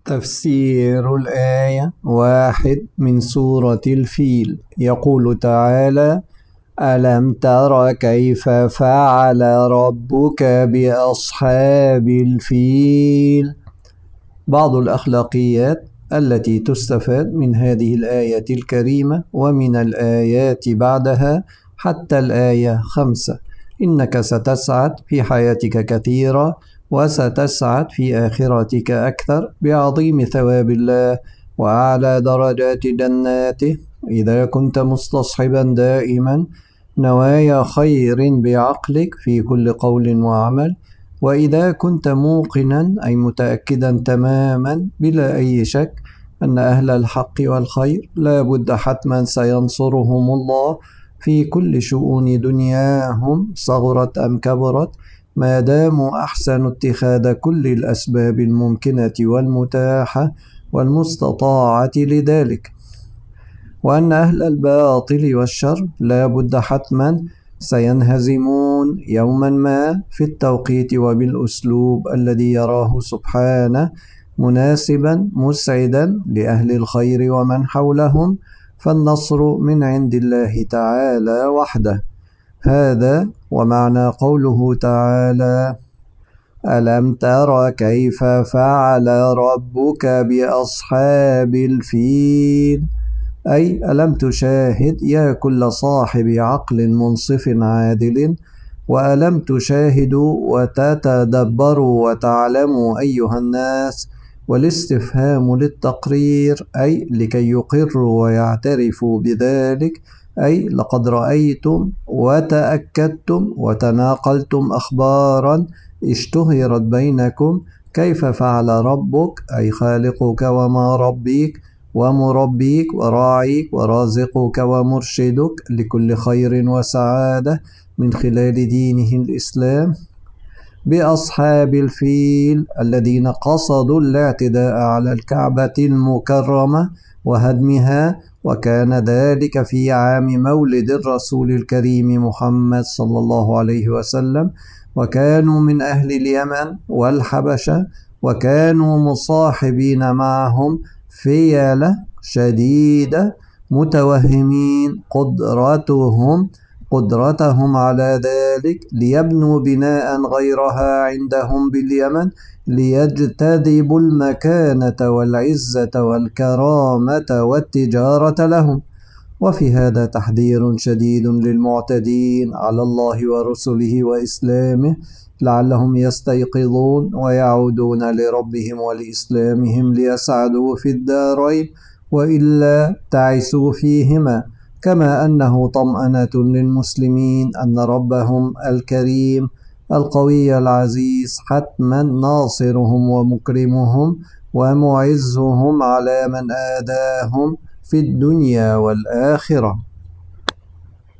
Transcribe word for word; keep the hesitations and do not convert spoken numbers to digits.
تفسير الآية واحد من سورة الفيل. يقول تعالى: ألم تر كيف فعل ربك بأصحاب الفيل؟ بعض الأخلاقيات التي تستفاد من هذه الآية الكريمة ومن الآيات بعدها حتى الآية خمسة: إنك ستسعد في حياتك كثيرا، وستسعد في آخرتك أكثر بعظيم ثواب الله وأعلى درجات جناته إذا كنت مستصحبا دائما نوايا خير بعقلك في كل قول وعمل، وإذا كنت موقنا أي متأكدا تماما بلا أي شك أن أهل الحق والخير لا بد حتما سينصرهم الله في كل شؤون دنياهم صغرت أم كبرت، ما داموا أحسنوا اتخاذ كل الأسباب الممكنة والمتاحة والمستطاعة لذلك، وأن أهل الباطل والشر لا بد حتما سينهزمون يوما ما في التوقيت وبالأسلوب الذي يراه سبحانه مناسبا مسعدا لأهل الخير ومن حولهم، فالنصر من عند الله تعالى وحده. هذا ومعنى قوله تعالى: ألم تر كيف فعل ربك بأصحاب الفيل؟ أي ألم تشاهد يا كل صاحب عقل منصف عادل، وألم تشاهدوا وتتدبروا وتعلموا أيها الناس؟ والاستفهام للتقرير أي لكي يقروا ويعترفوا بذلك، أي لقد رأيتم وتأكدتم وتناقلتم أخبارا اشتهرت بينكم كيف فعل ربك أي خالقك وما ربيك ومربيك وراعيك ورازقك ومرشدك لكل خير وسعادة من خلال دينه الإسلام بأصحاب الفيل الذين قصدوا الاعتداء على الكعبة المكرمة وهدمها، وكان ذلك في عام مولد الرسول الكريم محمد صلى الله عليه وسلم، وكانوا من أهل اليمن والحبشة، وكانوا مصاحبين معهم فيلة شديدة متوهمين قدرتهم قدرتهم على ذلك ليبنوا بناء غيرها عندهم باليمن ليجتذبوا المكانة والعزة والكرامة والتجارة لهم. وفي هذا تحذير شديد للمعتدين على الله ورسله وإسلامه لعلهم يستيقظون ويعودون لربهم ولإسلامهم ليسعدوا في الدارين وإلا تعسوا فيهما، كما أنه طمأنة للمسلمين أن ربهم الكريم القوي العزيز حتما ناصرهم ومكرمهم ومعزهم على من آذاهم في الدنيا والآخرة.